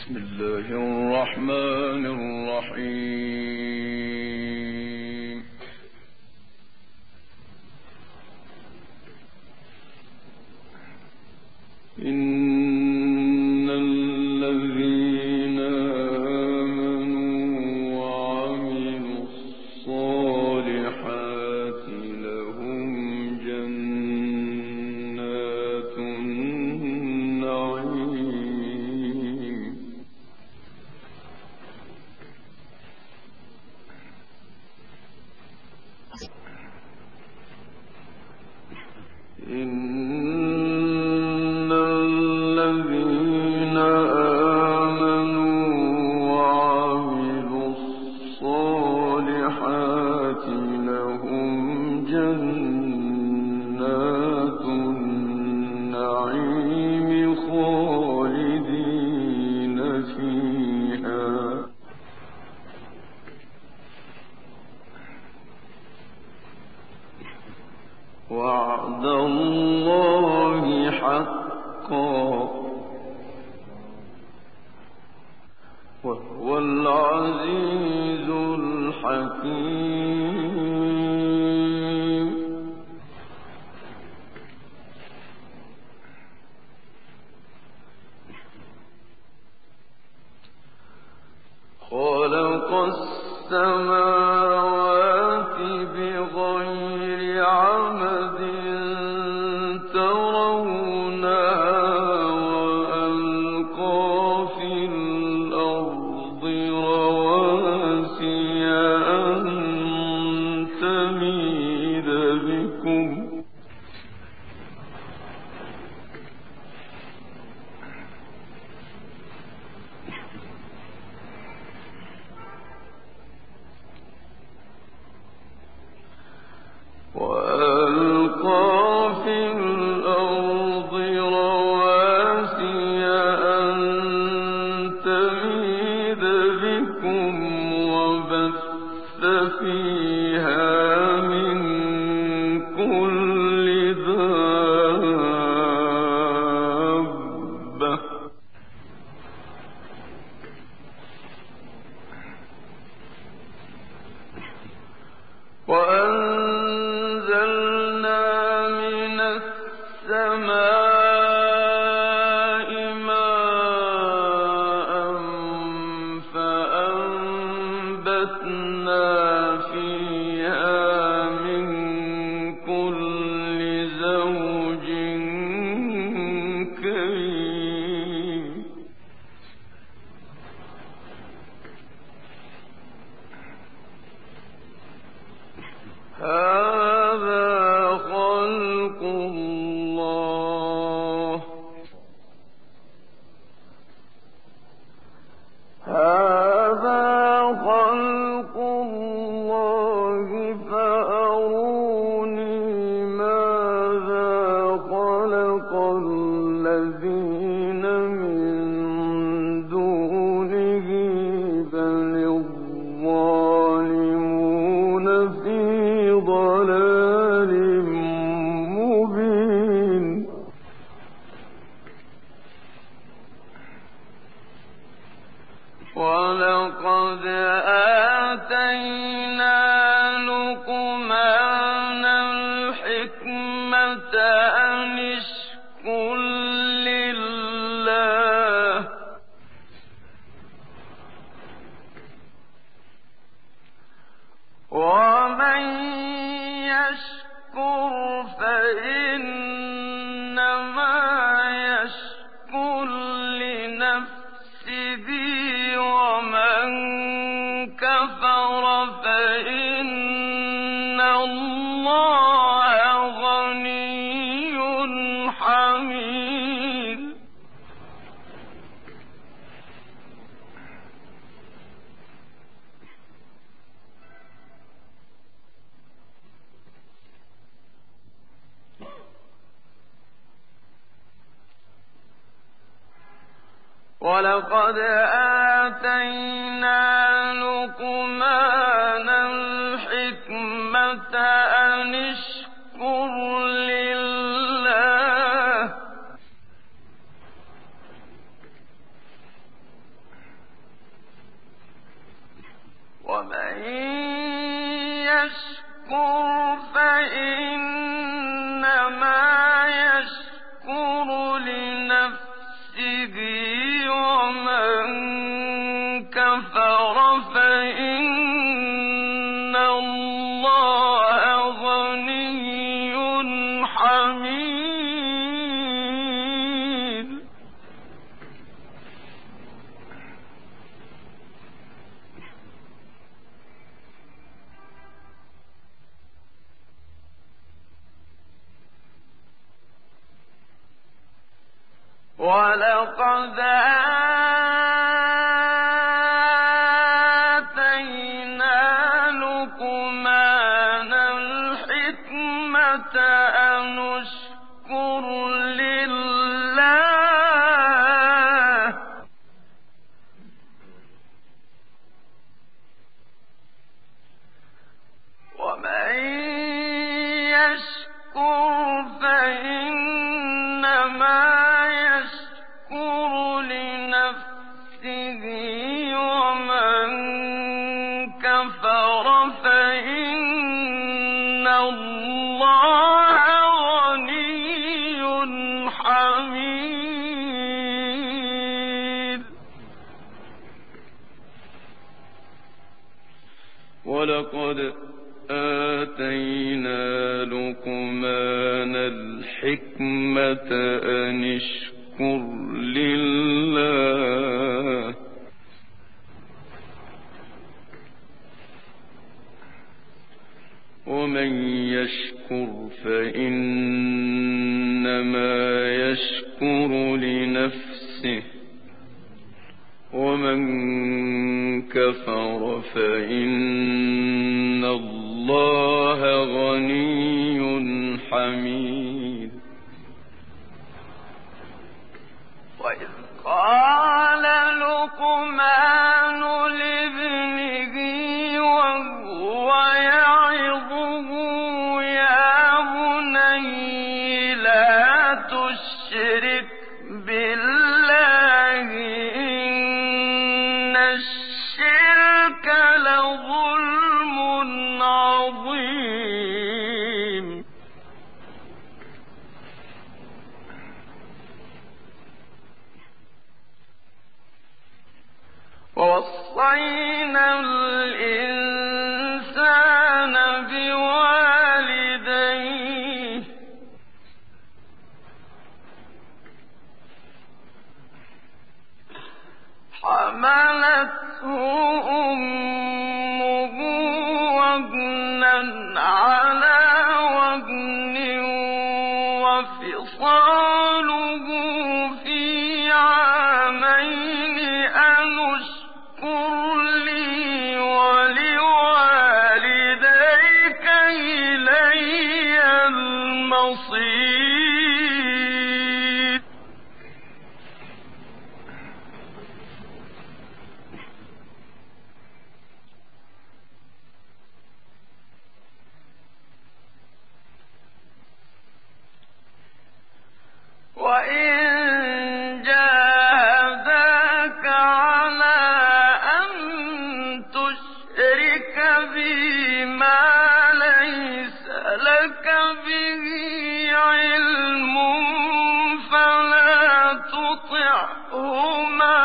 بسم الله الرحمن الرحيم. إن الذين آمنوا وعملوا الصالحات لهم جنات النعيم. إن الذين آمنوا وعملوا الصالحات لهم جنات النعيم خالدين فيها وعد الله حقا وهو العزيز الحكيم. خلق السماوات بغير عمد ترونها وألقى في الأرض رواسي أن تميد بكم وألقى في الأرض رواسي أن تميد بكم وبث فيها من كل دابة وأنزلنا من السماء ماء فأنبتنا فيها من كل زوج كريم. هذا خلق الله فأروني ماذا خلق الذين من دونه بل الظالمون في ضلال مبين. ولقد آتينا لقمان الحكمة أن اشكر لله ومن يشكر فإنما يشكر لنفسه ومن كفر فإن الله غني حميد. ولقد آتينا لقمان الحكمة أن اشكر لله. ومن يشكر فإنما يشكر لنفسه ومن كفر فإن الله غني حميد. ولقد آتينا لقمان الحكمة أن اشكر لله ومن يشكر فإنما يشكر لنفسه ومن كفر فإن الله غني حميد. ولقد آتينا لقمان الحكمة أن اشكر لله ومن يشكر فإنما يشكر لنفسه ومن كفر فإن الله غني حميد. وإذ قال لقمان لابنه وهو يعظه يا بني لا تشرك بالله إن الشرك لظلم عظيم. ووصينا الإنسان بوالديه حملته أمه وهنا على وهن وفصاله في عامين أن اشكر لي ولوالديك إلي المصير. وإن جاهداك على أن تشرك بي ما ليس لك به علم فلا تطعهما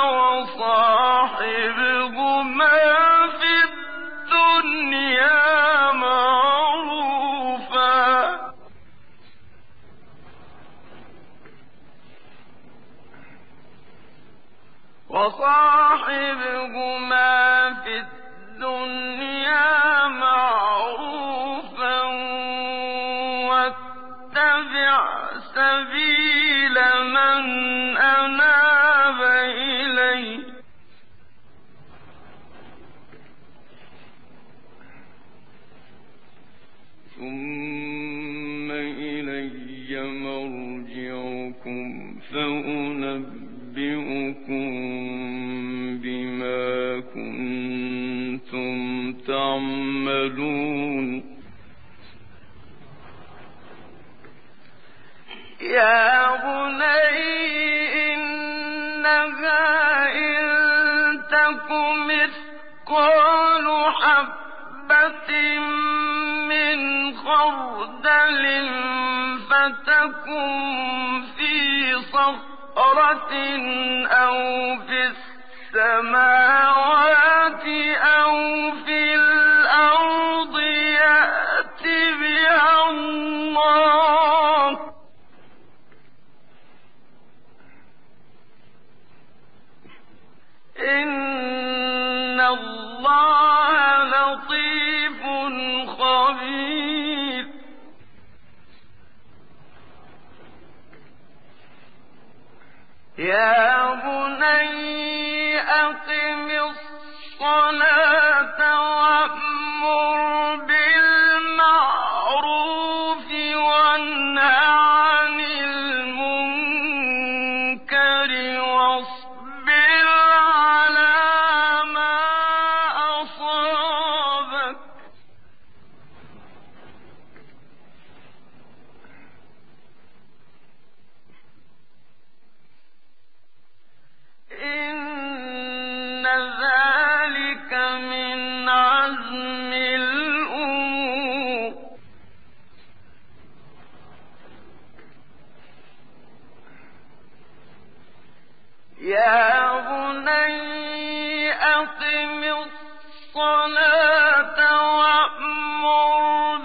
وصاحبهما في الدنيا معروفا واتبع سبيل من أناب إلي ثم إلي مرجعكم فأنبئكم بما كنتم تعملون. يا بني إنها إن تك مثقال مثقال حبة من خردل فتكن في صخرة أو في السماوات أو في الأرض يأت بها الله إن الله لطيف خبير يا بني أقم الصلاة وأمر بالمعروف وانه عن المنكر واصبر على ما أصابك إن ذلك من عزم الأمور يا بني أقم الصلاة وأمر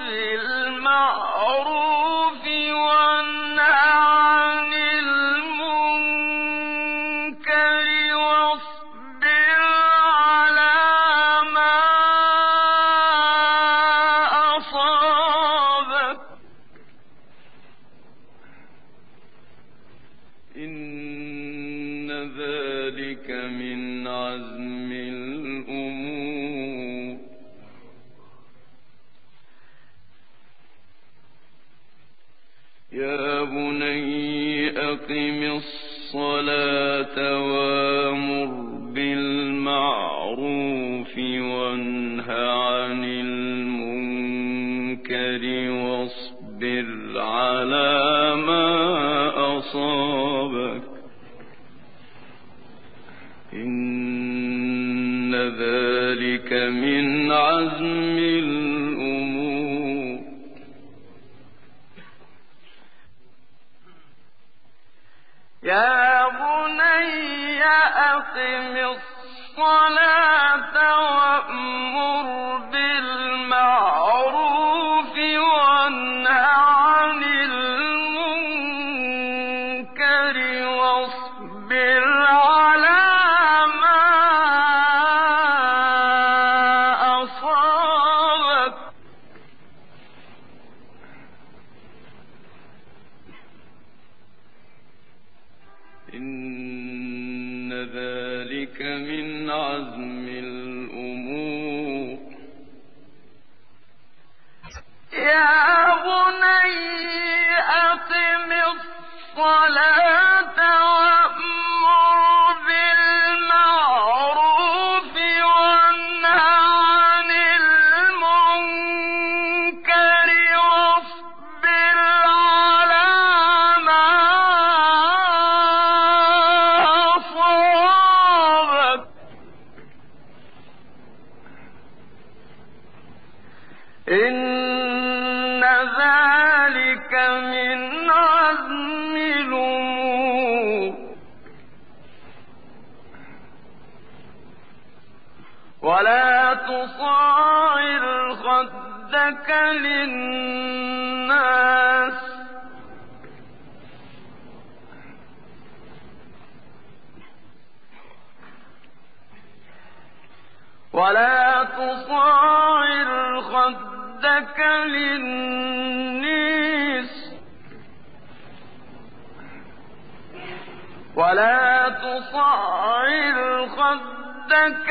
بالمعروف وانه عن المنكر واصبر على ما أصابك إن ذلك من عزم الأمور يا بني أقم الصلاة وأمر بالمعروف وانه عن المنكر واصبر على ما أصابك إن ذلك من عزم الأمور يا بني أقم الصلاة وأمر بالمعروف وانه عن المنكر واصبر على ما أصابك إن ذلك من عزم الأمور يا بني أقم الصلاة وأمر بالمعروف وانه عن المنكر واصبر على ما أصابك إن ذلك من عزم الأمور ولا تصاعر خدك للناس ولا تصاعر خدك للناس ولا تصاعر خدك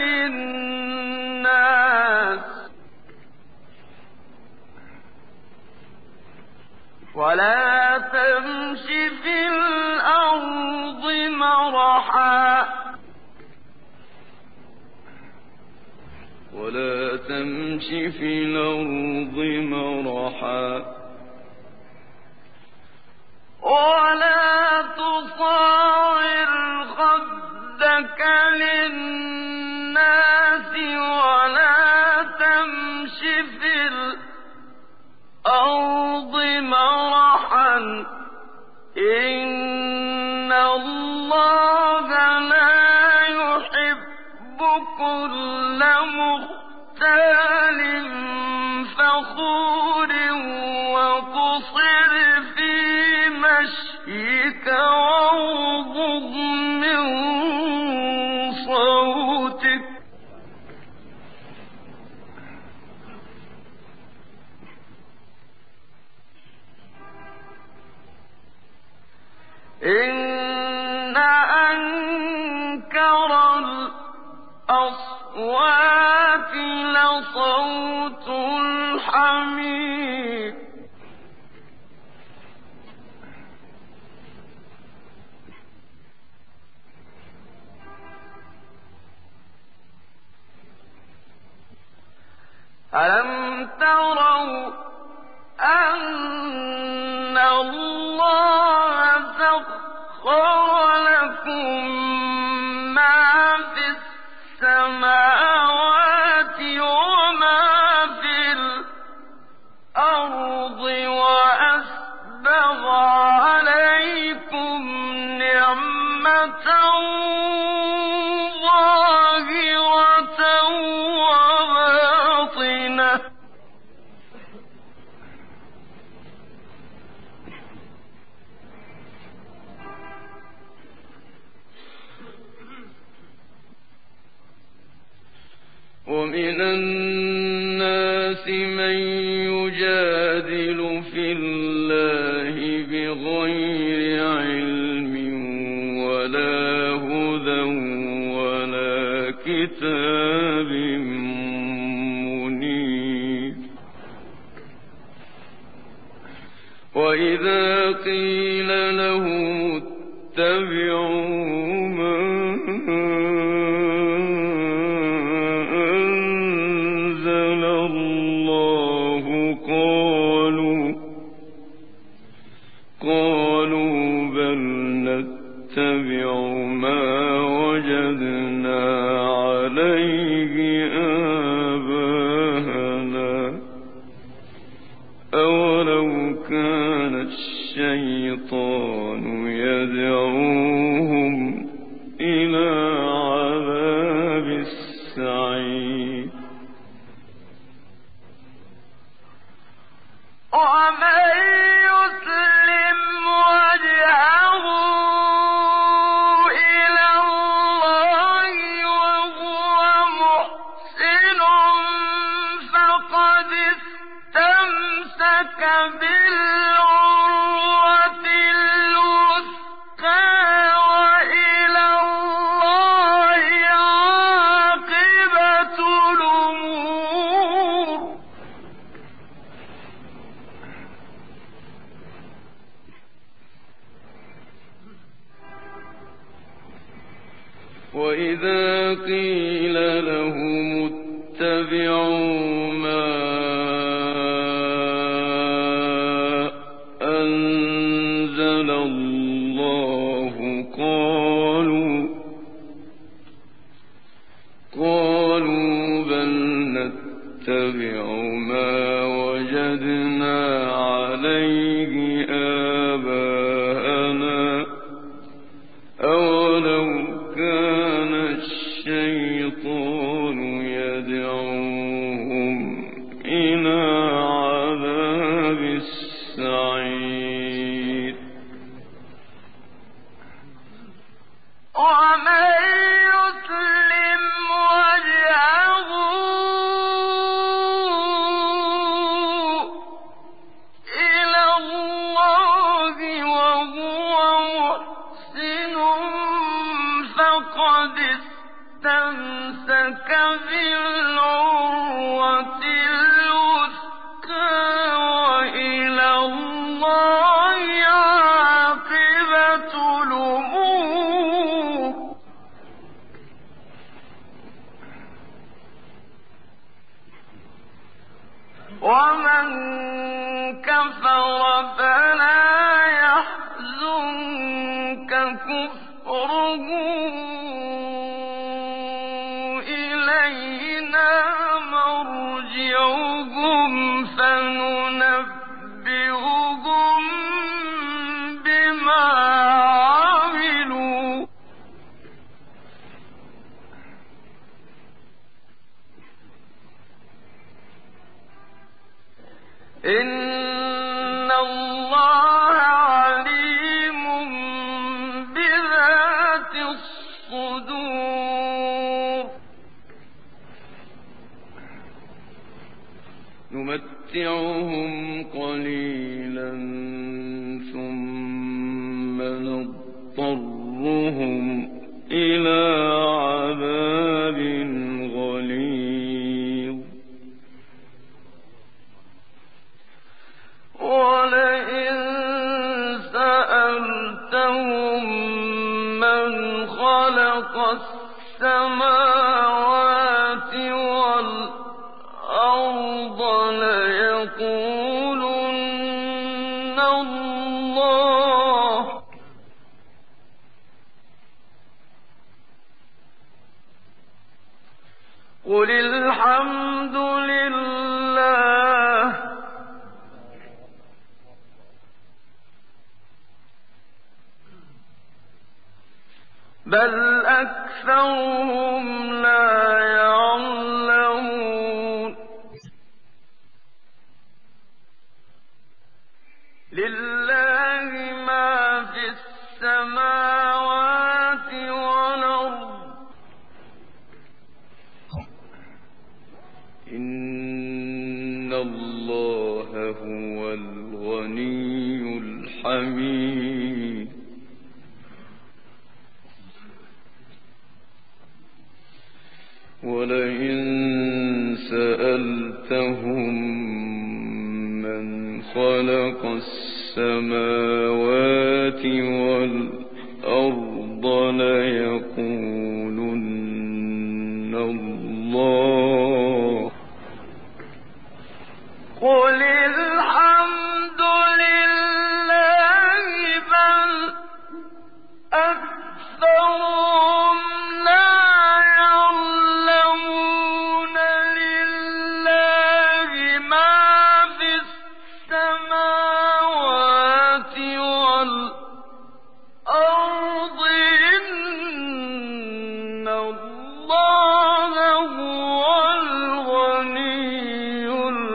للناس ولا تمش في الأرض مرحا ولا تمش في الأرض مرحا ولا تصاعر خدك للناس الْأَرْضِ مَرَحًا إِنَّ اللَّهَ لَا يُحِبُّ كُلَّ مُخْتَالٍ فَخُورٍ وَاقْصِدْ فِي مَشْيِكَ وَاغْضُضْ مِن صَوْتِكَ ۚ إِنَّ أَنكَرَ الْأَصْوَاتِ لَصَوْتُ الْحَمِيرِ أَلَمْ تَرَوْا أَنَّ اللَّهَ سَخَّرَ لَكُم مَّا فِي السَّمَاوَاتِ وَمَا فِي الْأَرْضِ وَأَسْبَغَ عَلَيْكُمْ نِعْمَتَهُ ظَاهِرَةً وَبَاطِنَةً ۗ وَمِنَ النَّاسِ مَن يُجَادِلُ فِي اللَّهِ بِغَيْرِ عِلْمٍ وَلَا هُدًى وَلَا كِتَابٍ مُّنِيرٍ وَإِذَا قِيلَ لَهُمُ اتَّبِعُوا مَا أَنزَلَ اللَّهُ قَالُوا بَلْ نَتَّبِعُ مَا وَجَدْنَا عَلَيْهِ آبَاءَنَا ۚ أَوَلَوْ كَانَ الشَّيْطَانُ يَدْعُوهُمْ إِلَىٰ عَذَابِ السَّعِيرِ وَمَن يُسْلِمْ وَجْهَهُ إِلَى اللَّهِ وَهُوَ مُحْسِنٌ فَقَدِ اسْتَمْسَكَ بِالْعُرْوَةِ الْوُثْقَىٰ وَإِلَى اللَّهِ عَاقِبَةُ الْأُمُورِ وَإِذَا قِيلَ لَهُمُ اتَّبِعُوا مَا أَنزَلَ اللَّهُ قَالُوا بَلْ نَتَّبِعُ مَا وَجَدْنَا عَلَيْهِ آبَاءَنَا ۚ أَوَلَوْ كَانَ الشَّيْطَانُ يَدْعُوهُمْ إِلَىٰ عَذَابِ السَّعِيرِ وَمَن يُسْلِمْ وَجْهَهُ إِلَى اللَّهِ وَهُوَ مُحْسِنٌ فَقَدِ اسْتَمْسَكَ بِالْعُرْوَةِ الْوُثْقَىٰ وَإِلَى اللَّهِ عَاقِبَةُ الْأُمُورِ وَمَن كَفَرَ فَلَا يَحْزُنكَ كُفْرُهُ ۚ إِلَيْنَا مَرْجِعُهُمْ فَنُنَبِّئُهُم إِنَّ اللَّهَ عَلِيمٌ بِذَاتِ الصُّدُورِ نُمَتِّعُهُمْ قَلِيلًا ثُمَّ نَضْطَرُّهُمْ إِلَىٰ عَذَابٍ غَلِيظٍ وَلَئِن سَأَلْتَهُم مَّنْ خَلَقَ السَّمَاوَاتِ وَالْأَرْضَ لَيَقُولُنَّ اللَّهُ ۚ قُلِ الْحَمْدُ لِلَّهِ ۚ بَلْ أَكْثَرُهُمْ لَا يَعْلَمُونَ لِلَّهِ مَا فِي السَّمَاوَاتِ وَالْأَرْضِ ۚ إِنَّ اللَّهَ هُوَ الْغَنِيُّ الْحَمِيدُ وَلَئِن سَأَلْتَهُم مَّنْ خَلَقَ السَّمَاوَاتِ وَالْأَرْضَ لَيَقُولُنَّ اللَّهُ ۚ قُلِ الْحَمْدُ لِلَّهِ ۚ بَلْ أَكْثَرُهُمْ لَا يَعْلَمُونَ لِلَّهِ مَا فِي السَّمَاوَاتِ وَالْأَرْضِ ۚ إِنَّ اللَّهَ هُوَ الْغَنِيُّ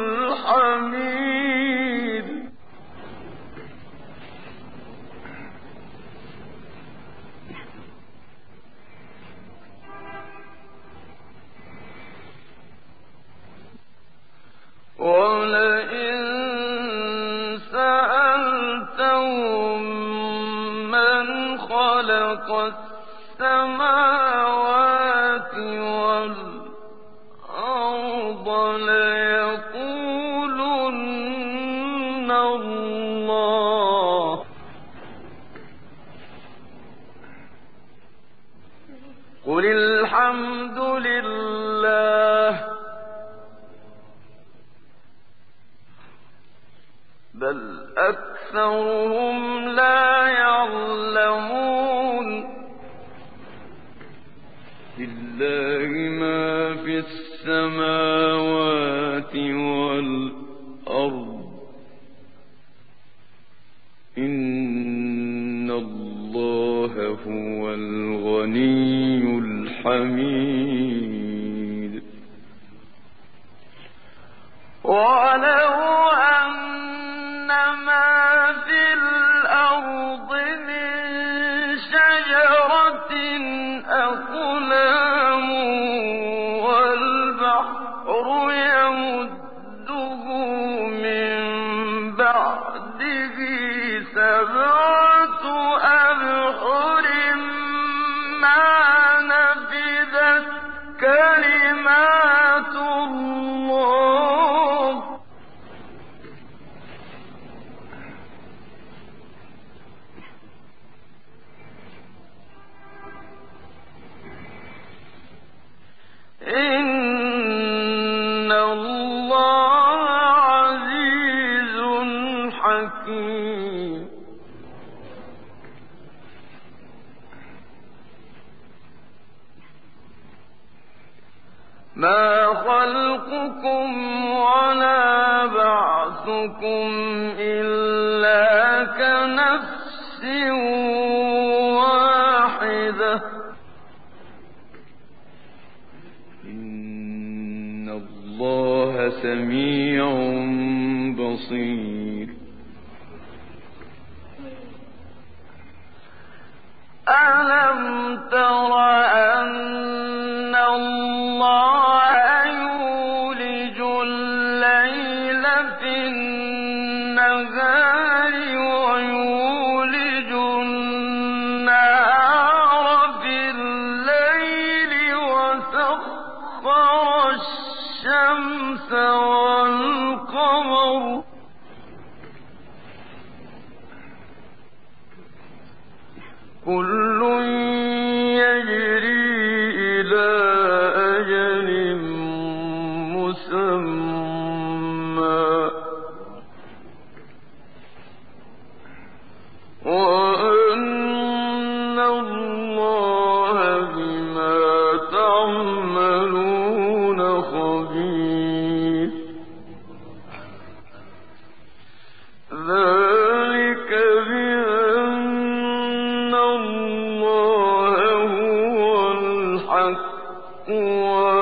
الْحَمِيدُ وَلَئِن سَأَلْتَهُم مَّنْ خَلَقَ السَّمَاوَاتِ وَالْأَرْضَ لَيَقُولُنَّ اللَّهُ ۚ قُلِ الْحَمْدُ لِلَّهِ ۚ بَلْ أَكْثَرُهُمْ لَا يَعْلَمُونَ لِلَّهِ مَا فِي السَّمَاوَاتِ وَالْأَرْضِ ۚ إِنَّ اللَّهَ هُوَ الْغَنِيُّ الْحَمِيدُ وَلَوْ أَنَّ مَا فِي الْأَرْضِ مِن شَجَرَةٍ أَقْلَامٌ وَالْبَحْرُ يَمُدُّهُ مِن بَعْدِهِ سَبْعَةُ أَبْحُرٍ مَّا نَفِدَتْ كَلِمَاتُ اللَّهِ ۗ إِنَّ اللَّهَ عَزِيزٌ حَكِيمٌ مَا خَلْقُكُمْ وَلَا بَعْثُكُمْ إِلَّا كَنَفْسٍ وَاحِدَةٍ ۗ إِنَّ اللَّهَ سَمِيعٌ بصير ألم تر أن الله يولج الليل في النهار ويولج النهار في الليل وسخر الشمس والقمر كل يجري إلى أجل مسمى وأن الله بما تعملون خبير ذلك بأن الله هو الحق